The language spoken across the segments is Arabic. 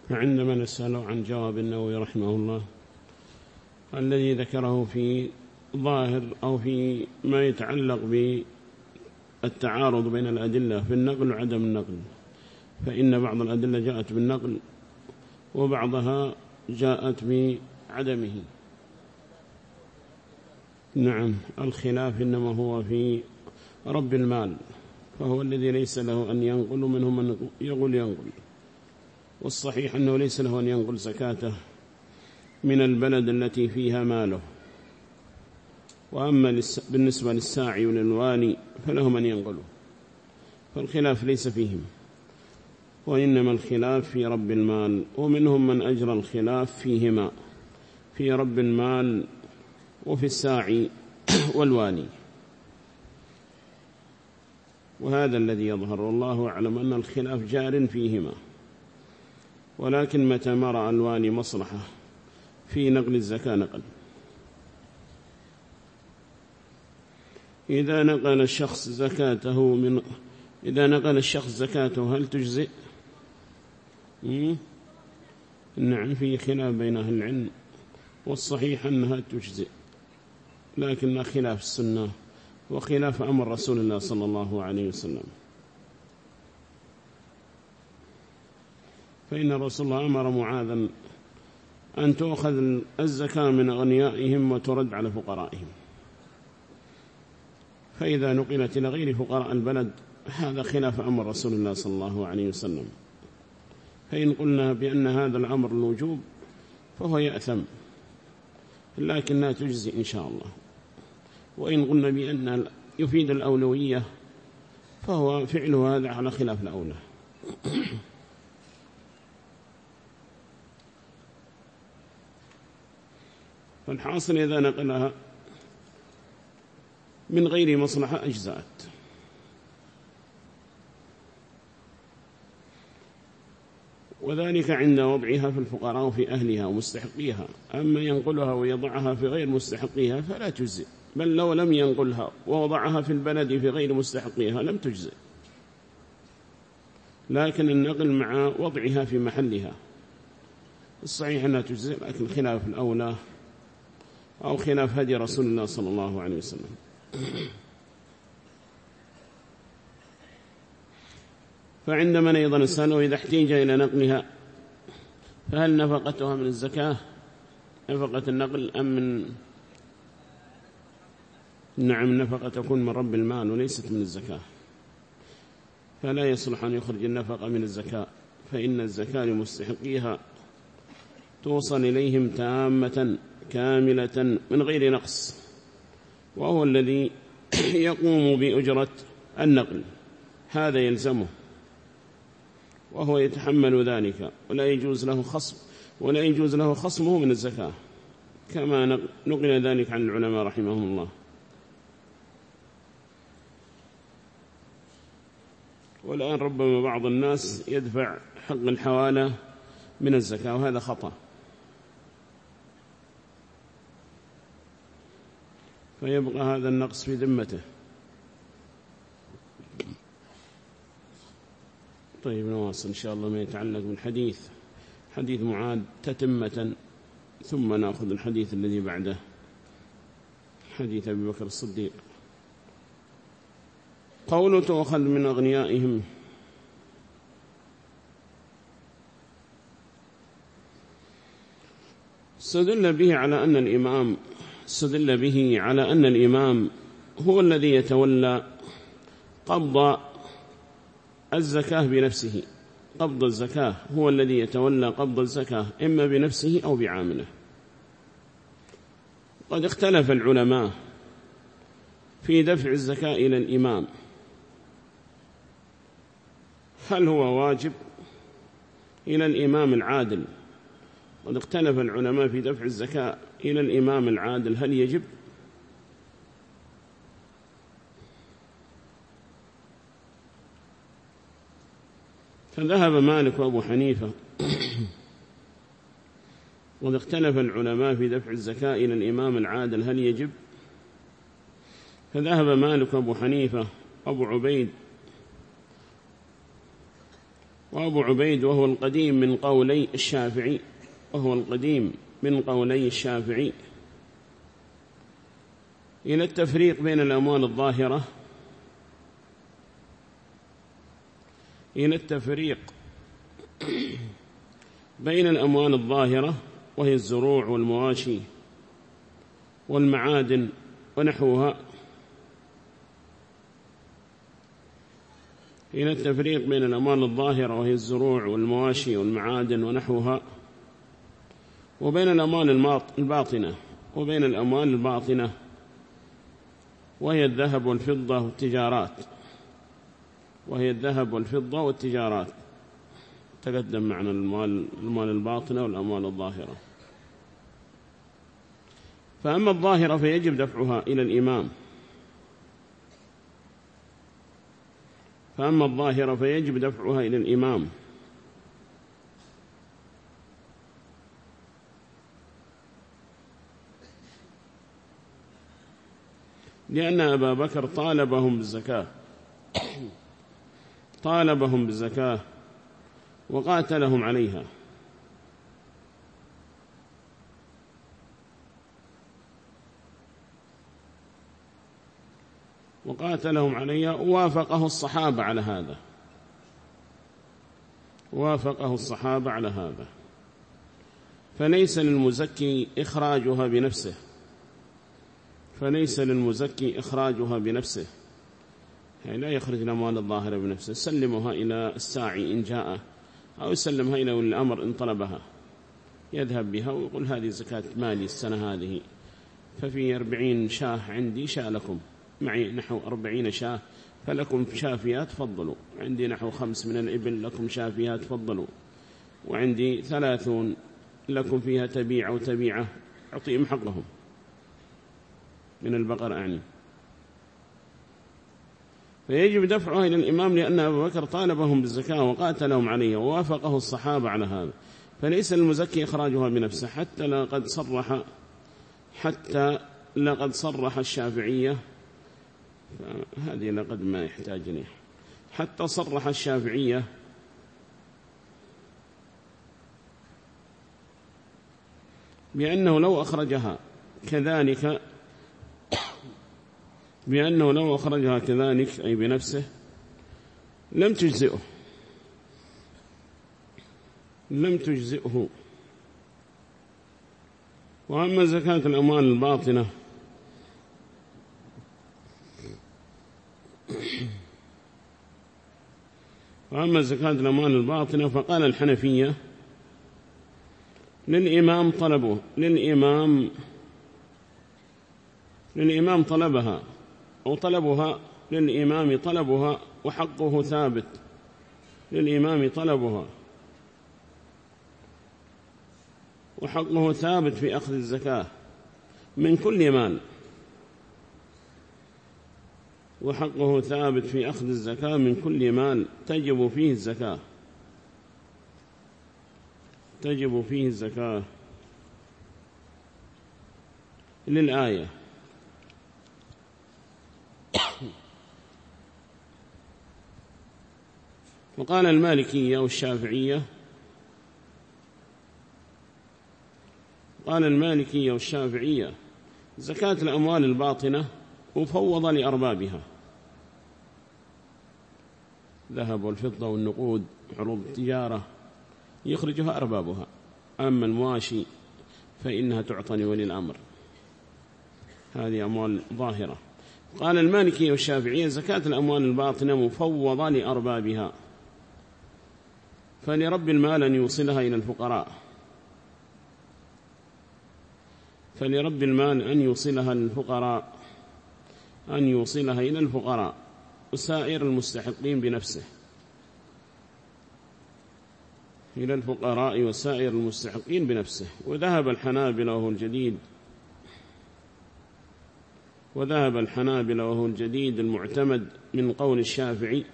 فعندما نسأل عن جواب النووي رحمه الله الذي ذكره في ظاهر أو في ما يتعلق بالتعارض بين الأدلة في النقل وعدم النقل، فإن بعض الأدلة جاءت بالنقل وبعضها جاءت بعدمه. نعم، الخلاف إنما هو في رب المال، فهو الذي ليس له أن ينقل، منهم من يقول ينقل، والصحيح أنه ليس له أن ينقل زكاته من البلد التي فيها ماله. وأما بالنسبة للساعي وللوالي فلهم أن ينقلوا، فالخلاف ليس فيهم، وإنما الخلاف في رب المال، ومنهم من أجرى الخلاف فيهما، في رب المال وفي الساعي والوالي. وهذا الذي يظهر والله أعلم أن الخلاف جار فيهما، ولكن متى ما رأى الوالي مصلحة في نقل الزكاة نقل. إذا نقل الشخص زكاته هل تجزئ؟ نعم، في خلاف بين أهل العلم، والصحيح أنها تجزئ، لكن خلاف السنة وخلاف أمر رسول الله صلى الله عليه وسلم، فإن رسول الله أمر معاذا أن تؤخذ الزكاة من أغنيائهم وترد على فقرائهم، فإذا نقلت إلى غير فقراء البلد هذا خلاف أمر رسول الله صلى الله عليه وسلم. فإن قلنا بأن هذا الأمر الوجوب فهو يأثم، لكنها تجزي إن شاء الله. وإن قلنا بأن يفيد الأولوية فهو فعله هذا على خلاف الأولى. فالحاصل إذا نقلها من غير مصلحة أجزاءت. وذلك عند وضعها في الفقراء وفي أهلها ومستحقيها. أما ينقلها ويضعها في غير مستحقيها فلا تجزئ، بل لو لم ينقلها ووضعها في البلد في غير مستحقيها لم تجزئ، لكن النقل مع وضعها في محلها الصحيح أنها تجزئ، لكن خلاف الأولى أو خلاف هدي رسول الله صلى الله عليه وسلم. فعندما أيضا نسأله إذا احتيج إلى نقلها فهل نفقتها من الزكاة، نفقة النقل أم من؟ نعم، النفقة تكون من رب المال وليست من الزكاة، فلا يصلح أن يخرج النفقة من الزكاة، فإن الزكاة لمستحقيها توصل إليهم تامة كاملة من غير نقص، وهو الذي يقوم بأجرة النقل، هذا يلزمه وهو يتحمل ذلك، ولا يجوز له خصمه من الزكاة، كما نقل ذلك عن العلماء رحمهم الله. والآن ربما بعض الناس يدفع حق الحوالة من الزكاة، وهذا خطأ، فيبقى هذا النقص في ذمته. طيب نواصل إن شاء الله ما يتعلق بالحديث، حديث معاذ تتمة، ثم نأخذ الحديث الذي بعده، حديث أبي بكر الصديق. قوله تؤخذ من أغنيائهم، استدل به على أن الإمام هو الذي يتولى قبض الزكاة بنفسه، قبض الزكاة هو الذي يتولى قبض الزكاة إما بنفسه أو بعامله. قد اختلف العلماء في دفع الزكاة إلى الإمام، هل هو واجب إلى الإمام العادل؟ قد اختلف العلماء في دفع الزكاة إلى الإمام العادل، هل يجب؟ فذهب مالك وأبو حنيفة قد اختلف العلماء في دفع الزكاة إلى الإمام العادل هل يجب؟ فذهب مالك وأبو حنيفة وأبو عبيد وأبو عبيد وهو القديم من قولي الشافعي، وهو القديم من قولي الشافعي، إلى التفريق بين الأموال الظاهرة، إلى التفريق بين الأموال الظاهرة وهي الزروع والمواشي والمعادن ونحوها، إلى التفريق بين الأموال الظاهرة وهي الزروع والمواشي والمعادن ونحوها، وبين الأموال الباطنة، وبين الأموال الباطنة وهي الذهب والفضة والتجارات، وهي الذهب والفضة والتجارات. تقدم معنا المال الباطنة والأموال الظاهرة. فأما الظاهرة فيجب دفعها إلى الإمام، فأما الظاهرة فيجب دفعها إلى الإمام، لأن أبا بكر طالبهم بالزكاة، طالبهم بالزكاة وقاتلهم عليها، وقاتلهم عليها، ووافقه الصحابة على هذا، وافقه الصحابة على هذا. فليس للمزكي إخراجها بنفسه، فليس للمزكي إخراجها بنفسه، يعني لا يخرج الأموال الظاهرة بنفسه، سلمها إلى الساعي إن جاء، أو يسلمها إلى ولي الأمر إن طلبها، يذهب بها ويقول هذه زكاة مالي السنة هذه، ففي 40 شاه عندي شاء لكم، معي نحو 40 شاه فلكم شافيات فضلوا، عندي نحو 5 من الإبل لكم شافيات فضلوا، وعندي 30 لكم فيها تبيع أو تبيعة، أعطيهم حقهم من البقر أعني. فيجب دفعها إلى الإمام، لأن أبا بكر طالبهم بالزكاة وقاتلهم عليها، ووافقه الصحابة على هذا. فليس المزكي إخراجها بنفسه، حتى لقد صرح الشافعية، هذه لقد ما يحتاجني، حتى صرح الشافعية بأنه لو أخرجها كذلك، بأنه لو أخرجها كذلك أي بنفسه لم تجزئه، لم تجزئه. وأما زكاة الأموال الباطنة وأما زكاة الأموال الباطنة فقال الحنفية للإمام طلبه، للإمام طلبها، أو طلبها للإمام طلبها، وحقه ثابت للإمام طلبها، وحقه ثابت في أخذ الزكاة من كل مال، وحقه ثابت في أخذ الزكاة من كل مال تجب فيه الزكاة، تجب فيه الزكاة للآية. وقال المالكية والشافعية، قال المالكية والشافعية زكاة الأموال الباطنة مفوضة لأربابها، ذهب والفضة والنقود عروض التجارة يخرجها أربابها، أما المواشي فإنها تعطى لولي الأمر، هذه أموال ظاهرة. قال المالكي والشافعية زكاة الأموال الباطنة مفوضة لأربابها، فلرب المال أن يوصلها إلى الفقراء، فلرب المال أن يوصلها للفقراء، أن يوصلها إلى الفقراء وسائر المستحقين بنفسه، إلى الفقراء وسائر المستحقين بنفسه. وذهب الحنابلة وهو الجديد المعتمد من قول الشافعي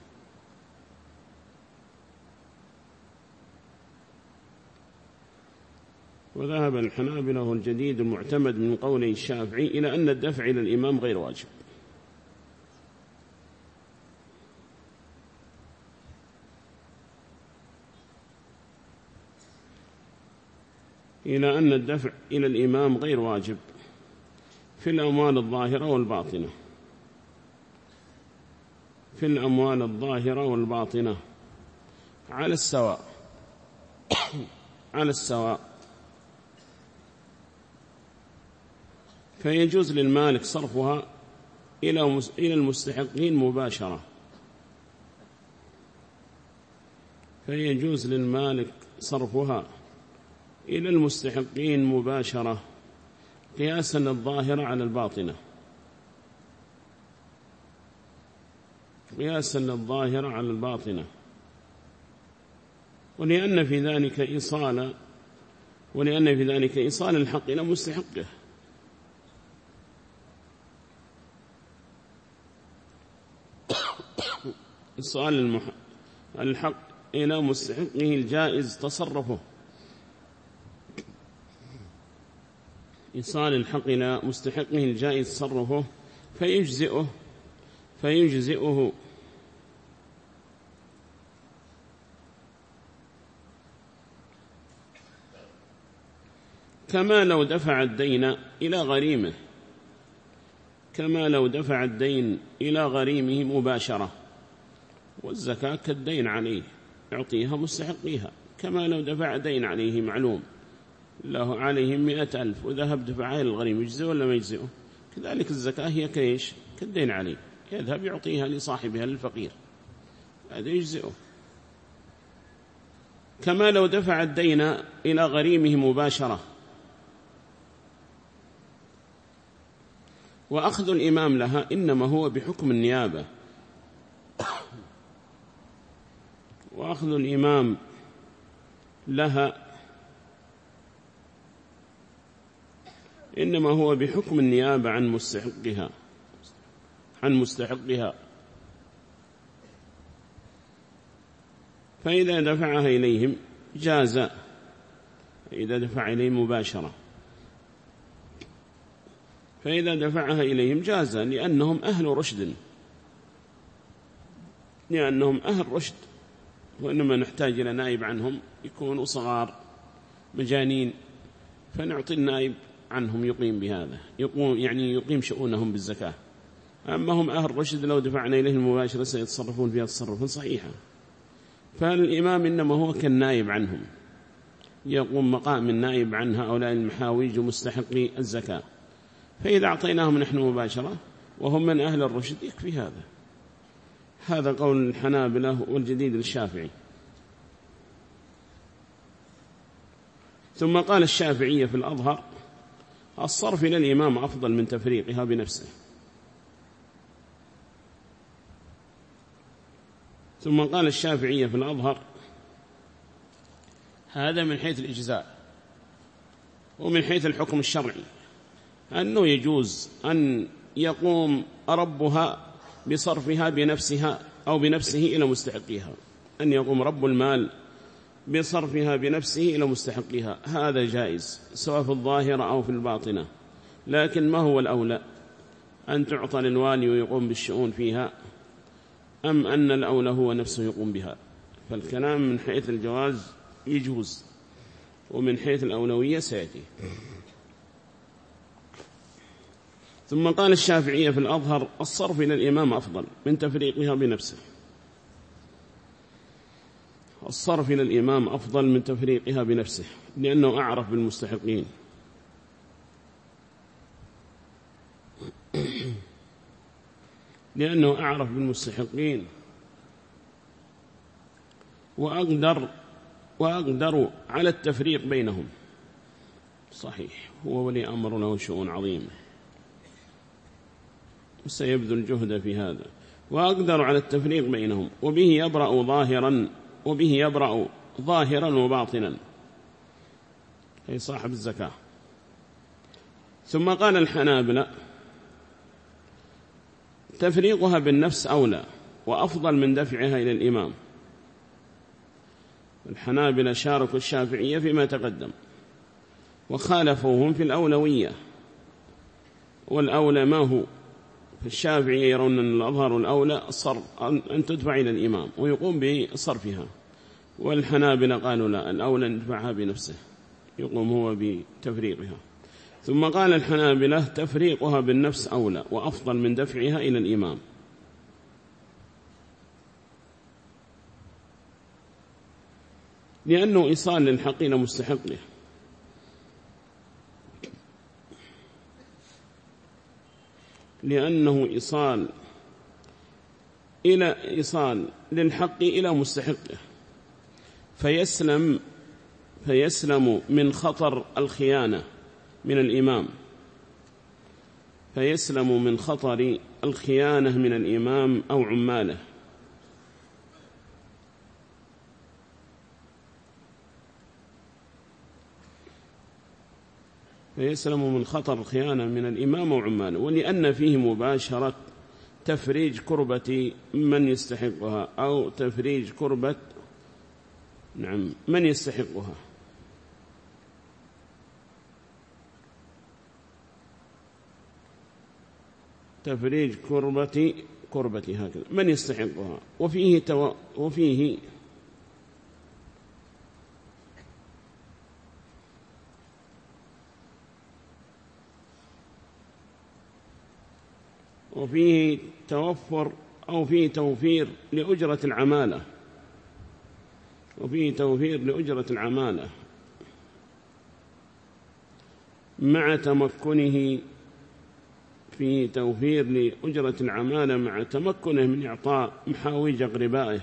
وذهب الحنابلة وهو الجديد المعتمد من قول الشافعي إلى أن الدفع إلى الإمام غير واجب. إلى أن الدفع إلى الإمام غير واجب في الأموال الظاهرة والباطنة، في الأموال الظاهرة والباطنة على السواء على السواء. فيجوز للمالك صرفها إلى المستحقين مباشرة، فيجوز للمالك صرفها إلى المستحقين مباشرة قياسا الظاهرة على الباطنة، قياسا الظاهرة على الباطنة. ولأن في ذلك إيصال الحق إلى مستحقه، إيصال الحق إلى مستحقه الجائز تصرفه، إيصال الحق إلى مستحقه الجائز تصرفه فيجزئه كما لو دفع الدين إلى غريمه، كما لو دفع الدين إلى غريمه مباشرة، والزكاة كالدين عليه يعطيها مستحقيها، كما لو دفع دين عليه معلوم له عليهم 100,000 وذهب دفعها للغريم، يجزئه ولا ما يجزئه؟ كذلك الزكاة هي كيش كالدين عليه، يذهب يعطيها لصاحبها للفقير، هذا يجزئه. كما لو دفع الدين إلى غريمه مباشرة. وأخذ الإمام لها إنما هو بحكم النيابة، وأخذ الإمام لها إنما هو بحكم النيابة عن مستحقها. فإذا دفعها إليهم جاز، إذا دفع إليهم مباشرة، فإذا دفعها إليهم جاز لأنهم أهل رشد، وإنما نحتاج إلى نائب عنهم، يكونوا صغار مجانين، فنعطي النائب عنهم يقيم بهذا، يقيم شؤونهم بالزكاة. أما هم أهل رشد لو دفعنا إليهم مباشرة سيتصرفون فيها تصرفا صحيحا. فالإمام إنما هو كالنائب عنهم، يقوم مقام النائب عن هؤلاء المحاويج مستحقي الزكاة. فإذا أعطيناهم نحن مباشرة وهم من أهل الرشد يكفي هذا. هذا قول الحنابلة والجديد للشافعي. ثم قال الشافعية في الأظهر: الصرف إلى الإمام أفضل من تفريقها بنفسه. ثم قال الشافعية في الأظهر: هذا من حيث الإجزاء. ومن حيث الحكم الشرعي أنه يجوز أن يقوم ربها بصرفها بنفسها أو بنفسه إلى مستحقها، أن يقوم رب المال بصرفها بنفسه إلى مستحقها، هذا جائز سواء في الظاهرة أو في الباطنة. لكن ما هو الأولى، أن تعطى للوالي ويقوم بالشؤون فيها، أم أن الأولى هو نفسه يقوم بها؟ فالكلام من حيث الجواز يجوز، ومن حيث الأولوية سيأتي. ثم قال الشافعية في الأظهر: الصرف إلى الإمام أفضل من تفريقها بنفسه. الصرف إلى الإمام أفضل من تفريقها بنفسه، لأنه أعرف بالمستحقين. لأنه أعرف بالمستحقين وأقدر على التفريق بينهم. صحيح، هو ولي أمر له شؤون عظيمة وسيبذل جهد في هذا، وأقدر على التفريق بينهم، وبه يبرأ ظاهرا وباطنا، أي صاحب الزكاة. ثم قال الحنابلة: تفريقها بالنفس أولى وأفضل من دفعها إلى الإمام. الحنابلة شاركوا الشافعية فيما تقدم، وخالفوهم في الأولوية. والأولى ما هو؟ فالشافعية يرون أن الأظهر الأولى الصرف، أن تدفع إلى الإمام ويقوم بصرفها، والحنابلة قالوا لا، الأولى أن يدفعها بنفسه. يقوم هو بتفريقها. ثم قال الحنابلة تفريقها بالنفس أولى وأفضل من دفعها إلى الإمام، لأنه إيصال للحق إلى مستحقه، لأنه إيصال للحق إلى مستحقه، فيسلم من خطر الخيانة من الإمام، فيسلم من خطر الخيانة من الإمام أو عماله. فيسلم من خطر الخيانة من الإمام أو عماله، ولأن فيه مباشرة تفريج كربة من يستحقها أو تفريج كربة من يستحقها. تفريج كربة هكذا من يستحقها. وفيه توفر أو فيه توفير لأجرة العمالة، وفيه توفير لأجرة العمالة مع تمكنه، في توفير لأجرة العمالة مع تمكنه من إعطاء محاويج أقربائه،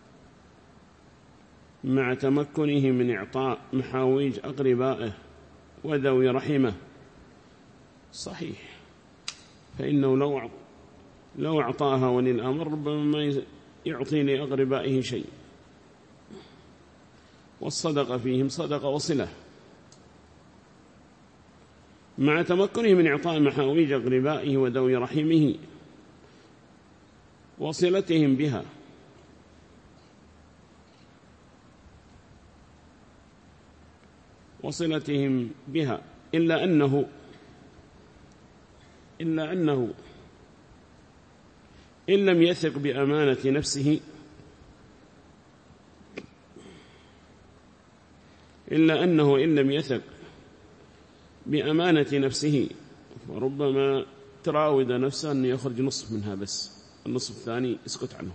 مع تمكنه من إعطاء محاويج أقربائه وذوي رحمه. صحيح، فإنه لو أعطاها ولي الأمر ربما ما يعطي لأقربائه شيء، والصدقة فيهم صدقة وصلة، مع تمكنه من إعطاء محاويج أقربائه وذوي رحمه وصلتهم بها، إلا أنه إن لم يثق بأمانة نفسه، إلا أنه إن لم يثق بأمانة نفسه فربما تراود نفسه أن يخرج نصف منها بس، النصف الثاني يسكت عنه،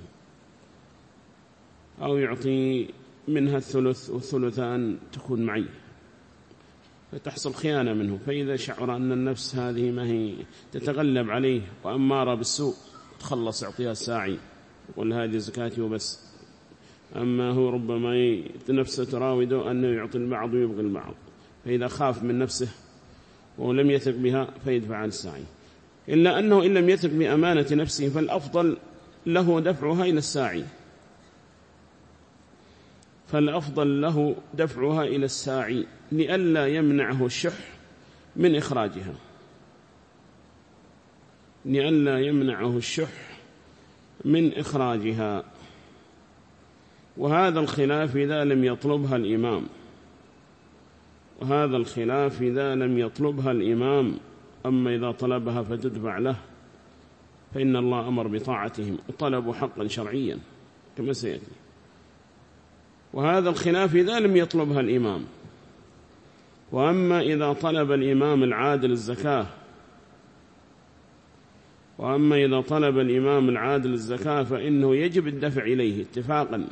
أو يعطي منها الثلث والثلثان تكون معي، فتحصل خيانة منه. فإذا شعر أن النفس هذه ما هي تتغلب عليه وأمارة بالسوء تخلص يعطيها الساعي يقول هذه زكاتي وبس، أما هو ربما نفسه تراوده أنه يعطي البعض ويبغي البعض، فإذا خاف من نفسه ولم يثق بها فيدفع عن الساعي. إلا أنه إن لم يثق بأمانة نفسه فالأفضل له دفعها إلى الساعي، لئلا يمنعه الشح من إخراجها، وهذا الخلاف إذا لم يطلبها الإمام، أما إذا طلبها فتدفع له فإن الله أمر بطاعتهم وطلبوا حقا شرعيا كما سيأتي. وهذا الخلاف إذا لم يطلبها الإمام. وأما إذا طلب الإمام العادل الزكاة فإنه يجب الدفع إليه اتفاقا،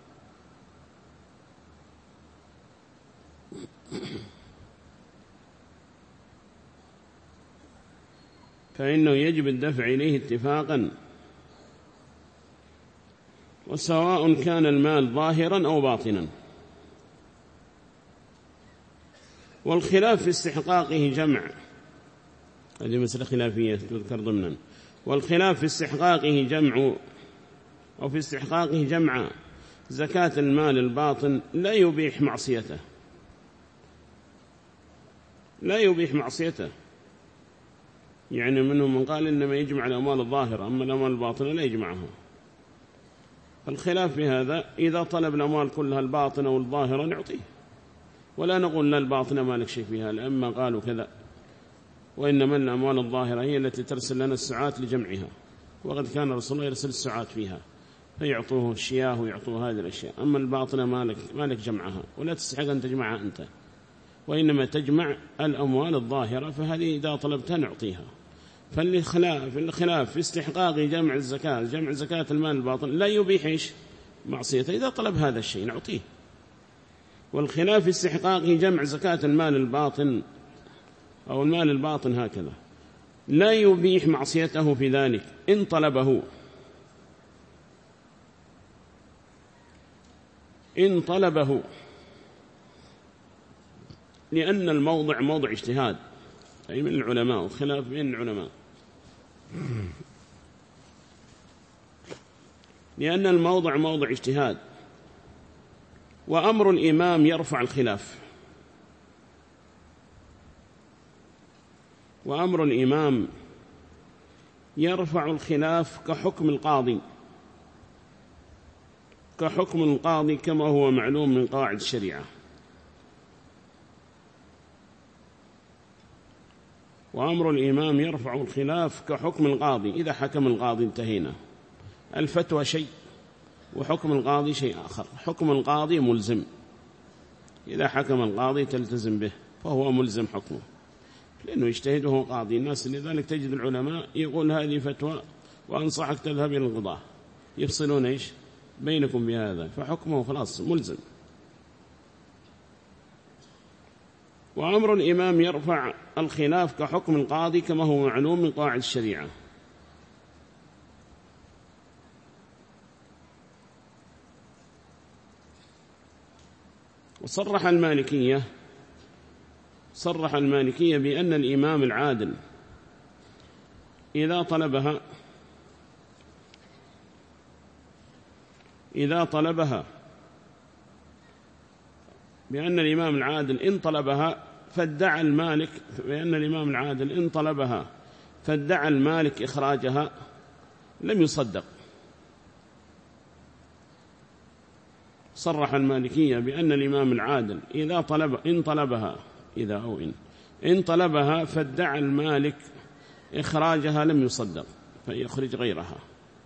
وسواء كان المال ظاهرا أو باطنا. والخلاف في استحقاقه جمع، هذه مسألة خلافية تذكر ضمنا. والخلاف في استحقاقه جمع زكاة المال الباطن لا يبيح معصيته، يعني منهم من قال إنما يجمع الأموال الظاهرة، أما الأموال الباطنة لا يجمعها. الخلاف في هذا، إذا طلب الأموال كلها الباطنة والظاهرة نعطيه، ولا نقول لا الباطنة ما لك شيء فيها، لأما قالوا كذا، وإنما الأموال الظاهرة هي التي ترسل لنا الساعات لجمعها، وقد كان رسول الله يرسل الساعات فيها فيعطوه الشياه ويعطوه هذه الأشياء. أما الباطنة ما لك جمعها ولا تستحق أن تجمعها أنت، وإنما تجمع الأموال الظاهرة، فهذه إذا طلبتها نعطيها. فالخلاف في استحقاق جمع الزكاة، جمع زكاة المال الباطن لا يبيح إيش معصيته، إذا طلب هذا الشيء نعطيه. والخلاف في استحقاق جمع زكاة المال الباطن أو المال الباطن هكذا لا يبيح معصيته في ذلك إن طلبه لأن الموضع موضع اجتهاد، أي من العلماء، وخلاف بين العلماء، لأن الموضع موضع اجتهاد. وأمر الإمام يرفع الخلاف، وأمر الإمام يرفع الخلاف كحكم القاضي كما هو معلوم من قواعد الشريعة. وأمر الإمام يرفع الخلاف كحكم القاضي، إذا حكم القاضي انتهينا. الفتوى شيء وحكم القاضي شيء آخر. حكم القاضي ملزم، إذا حكم القاضي تلتزم به فهو ملزم حكمه، لأنه يجتهد وهو قاضي الناس. لذلك تجد العلماء يقول هذه فتوى وأنصحك تذهب إلى القضاء، يفصلون إيش بينكم بهذا، فحكمه خلاص ملزم. وأمر الإمام يرفع الخلاف كحكم القاضي كما هو معلوم من قواعد الشريعة. وصرح المالكية بأن الإمام العادل إذا طلبها بأن الإمام العادل إن طلبها فادعى المالك، بأن الإمام العادل إن طلبها فادعى المالك إخراجها لم يصدق. صرح المالكية بأن الإمام العادل إن طلبها فادعى المالك إخراجها لم يصدق فيخرج غيرها.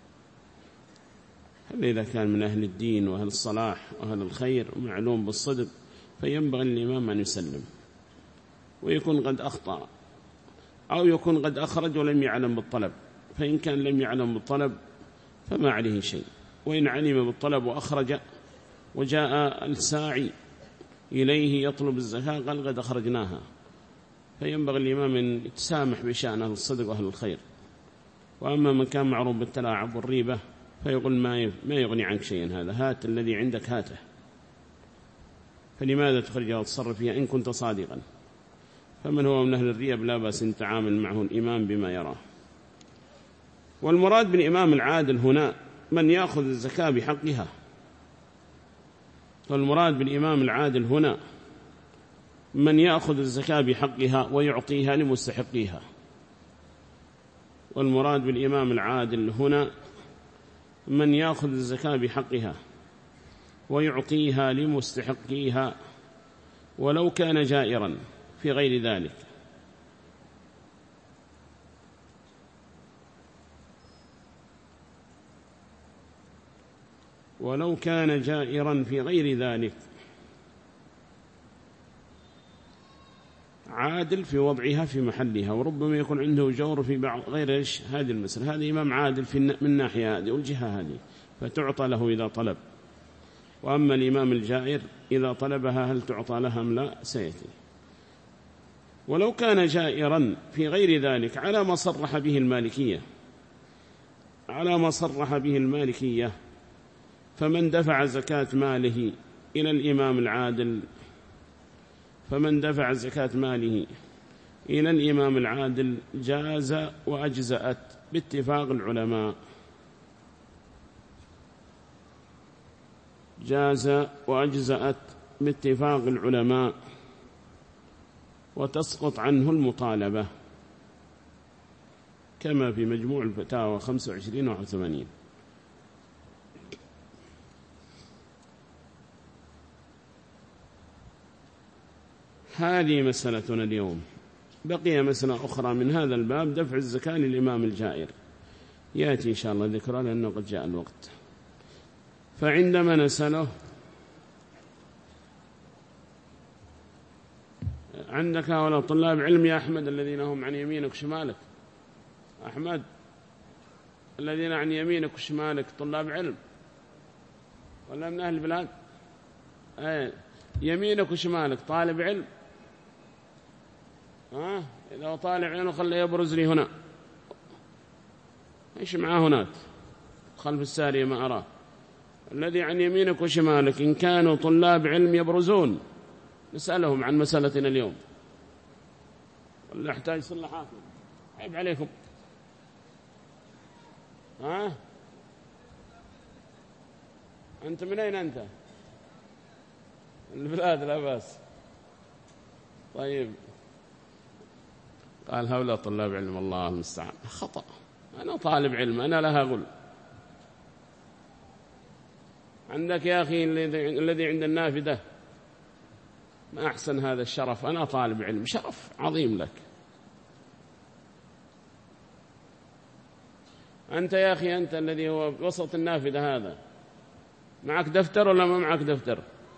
هل إذا كان من أهل الدين وأهل الصلاح وأهل الخير ومعلوم بالصدق فينبغي الإمام أن يسلم، ويكون قد أخطأ أو يكون قد أخرج ولم يعلم بالطلب، فإن كان لم يعلم بالطلب فما عليه شيء، وإن علم بالطلب وأخرج وجاء الساعي إليه يطلب الزكاة قال قد أخرجناها، فينبغي الإمام أن يتسامح بشأن أهل الصدق وأهل الخير. وأما من كان معروف بالتلاعب والريبة فيقول ما يغني عنك شيئا، هذا هات الذي عندك هاته، فلماذا تخرجها وتصرف فيها إن كنت صادقا؟ فمن هو من أهل الريب لا بأس أن تعامل معه الإمام بما يراه. والمراد بالإمام العادل هنا من يأخذ الزكاة بحقها، والمراد بالإمام العادل هنا من يأخذ الزكاة بحقها ويعطيها لمستحقيها. والمراد بالإمام العادل هنا من يأخذ الزكاة بحقها ويعطيها لمستحقيها ولو كان جائرا في غير ذلك. ولو كان جائرا في غير ذلك، عادل في وضعها في محلها، وربما يكون عنده جور في بعض غير إيش هذه المسألة. هذا إمام عادل من ناحية هذه والجهة هذه فتعطى له إذا طلب. وأما الإمام الجائر إذا طلبها هل تعطى لها أم لا سيأتي. ولو كان جائرا في غير ذلك على ما صرح به المالكية، فمن دفع زكاة ماله إلى الإمام العادل جاز وأجزأت باتفاق العلماء، وتسقط عنه المطالبة كما في مجموع الفتاوى 25-81. هذه مسألتنا اليوم. بقي مسألة أخرى من هذا الباب، دفع الزكاة للإمام الجائر، يأتي إن شاء الله ذكرى لأنه قد جاء الوقت. فعندما نسأله عندك هؤلاء طلاب علم يا أحمد الذين هم عن يمينك وشمالك. أحمد الذين عن يمينك وشمالك طلاب علم ولا من أهل البلاد؟ يمينك وشمالك طالب علم. إذا هو طالب علم خليه يبرز لي هنا. إيش معاه هناك خلف السارية ما أراه. الذي عن يمينك وشمالك إن كانوا طلاب علم يبرزون نسألهم عن مسألتنا اليوم، ولا يحتاج صلحات؟ عيب عليكم. أنت من أين أنت؟ البلاد لا بأس. طيب قال هؤلاء طلاب علم، الله المستعان. خطأ، أنا طالب علم أنا لها أقول. عندك يا أخي الذي عند النافذة ما أحسن هذا الشرف، أنا طالب علم، شرف عظيم لك. أنت يا أخي أنت الذي هو وسط النافذة هذا معك دفتر ولا ما معك دفتر؟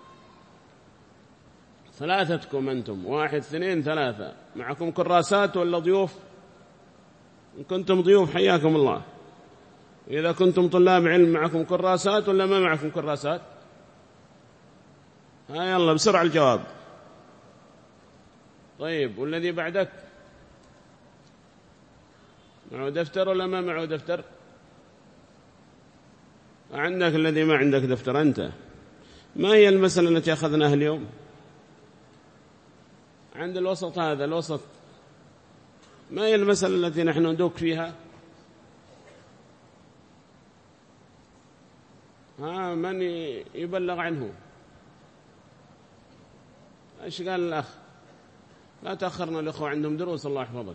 ثلاثتكم أنتم، 1 2 3 معكم كراسات ولا ضيوف؟ إن كنتم ضيوف حياكم الله. إذا كنتم طلاب علم معكم كراسات ولا ما معكم كراسات؟ يلا بسرعة الجواب. طيب والذي بعدك معه دفتر ولا ما معه دفتر؟ عندك الذي ما عندك دفتر أنت. ما هي المسألة التي أخذناها اليوم؟ عند الوسط هذا الوسط، ما هي المسألة التي نحن ندوك فيها؟ من يبلغ عنه؟ ايش قال الأخ؟ لا تأخرنا الأخوة عندهم دروس الله يحفظك.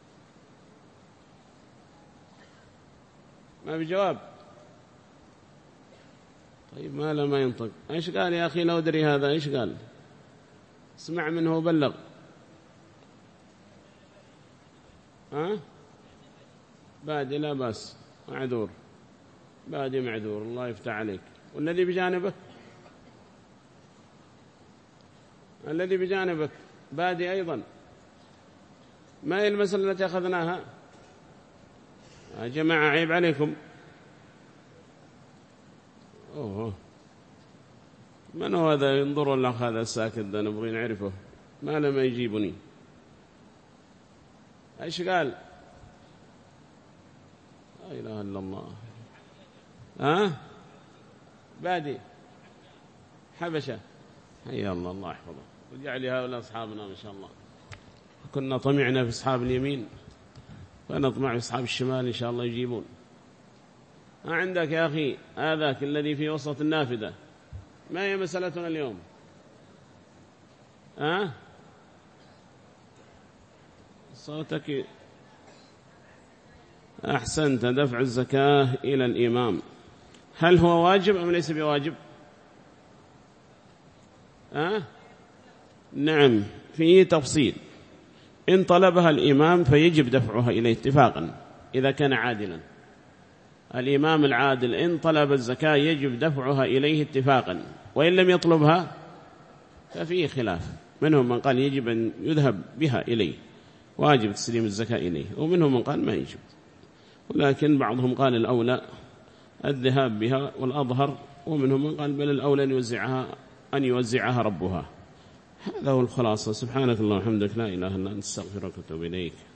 ما بجواب. طيب ما ينطق. ايش قال يا أخي؟ لو أدري هذا ايش قال. اسمع منه وبلغ. بادي لا بأس، معذور، بادي معذور، الله يفتح عليك. والذي بجانبك؟ الذي بجانبك بادي أيضا. ما هي المسألة التي أخذناها يا جماعة؟ عيب عليكم. من هو هذا؟ ينظر الأخ هذا الساكت ده نبغي نعرفه، ما لم يجيبني. ايش قال؟ لا إله إلا الله. بادي حبشة. حيا الله، الله يحفظه وجعل هؤلاء أصحابنا ما شاء الله. كنا طمعنا في أصحاب اليمين فنطمع في أصحاب الشمال إن شاء الله يجيبون. عندك يا أخي هذاك الذي في وسط النافذة، ما هي مسألتنا اليوم؟ صوتك. أحسنت. دفع الزكاة إلى الإمام، هل هو واجب أم ليس بواجب؟ نعم، فيه تفصيل. إن طلبها الإمام فيجب دفعها إليه اتفاقا إذا كان عادلا. الإمام العادل إن طلب الزكاة يجب دفعها إليه اتفاقا، وإن لم يطلبها ففيه خلاف. منهم من قال يجب أن يذهب بها إليه، واجب تسليم الزكاة إليه، ومنهم من قال ما يجب، ولكن بعضهم قال الأولى الذهاب بها والأظهر، ومنهم من قال بل الأولى أن يوزعها ربها. هذا هو الخلاصة. سبحانك اللهم وبحمدك لا إله إلا أنت، استغفرك وأتوب إليك.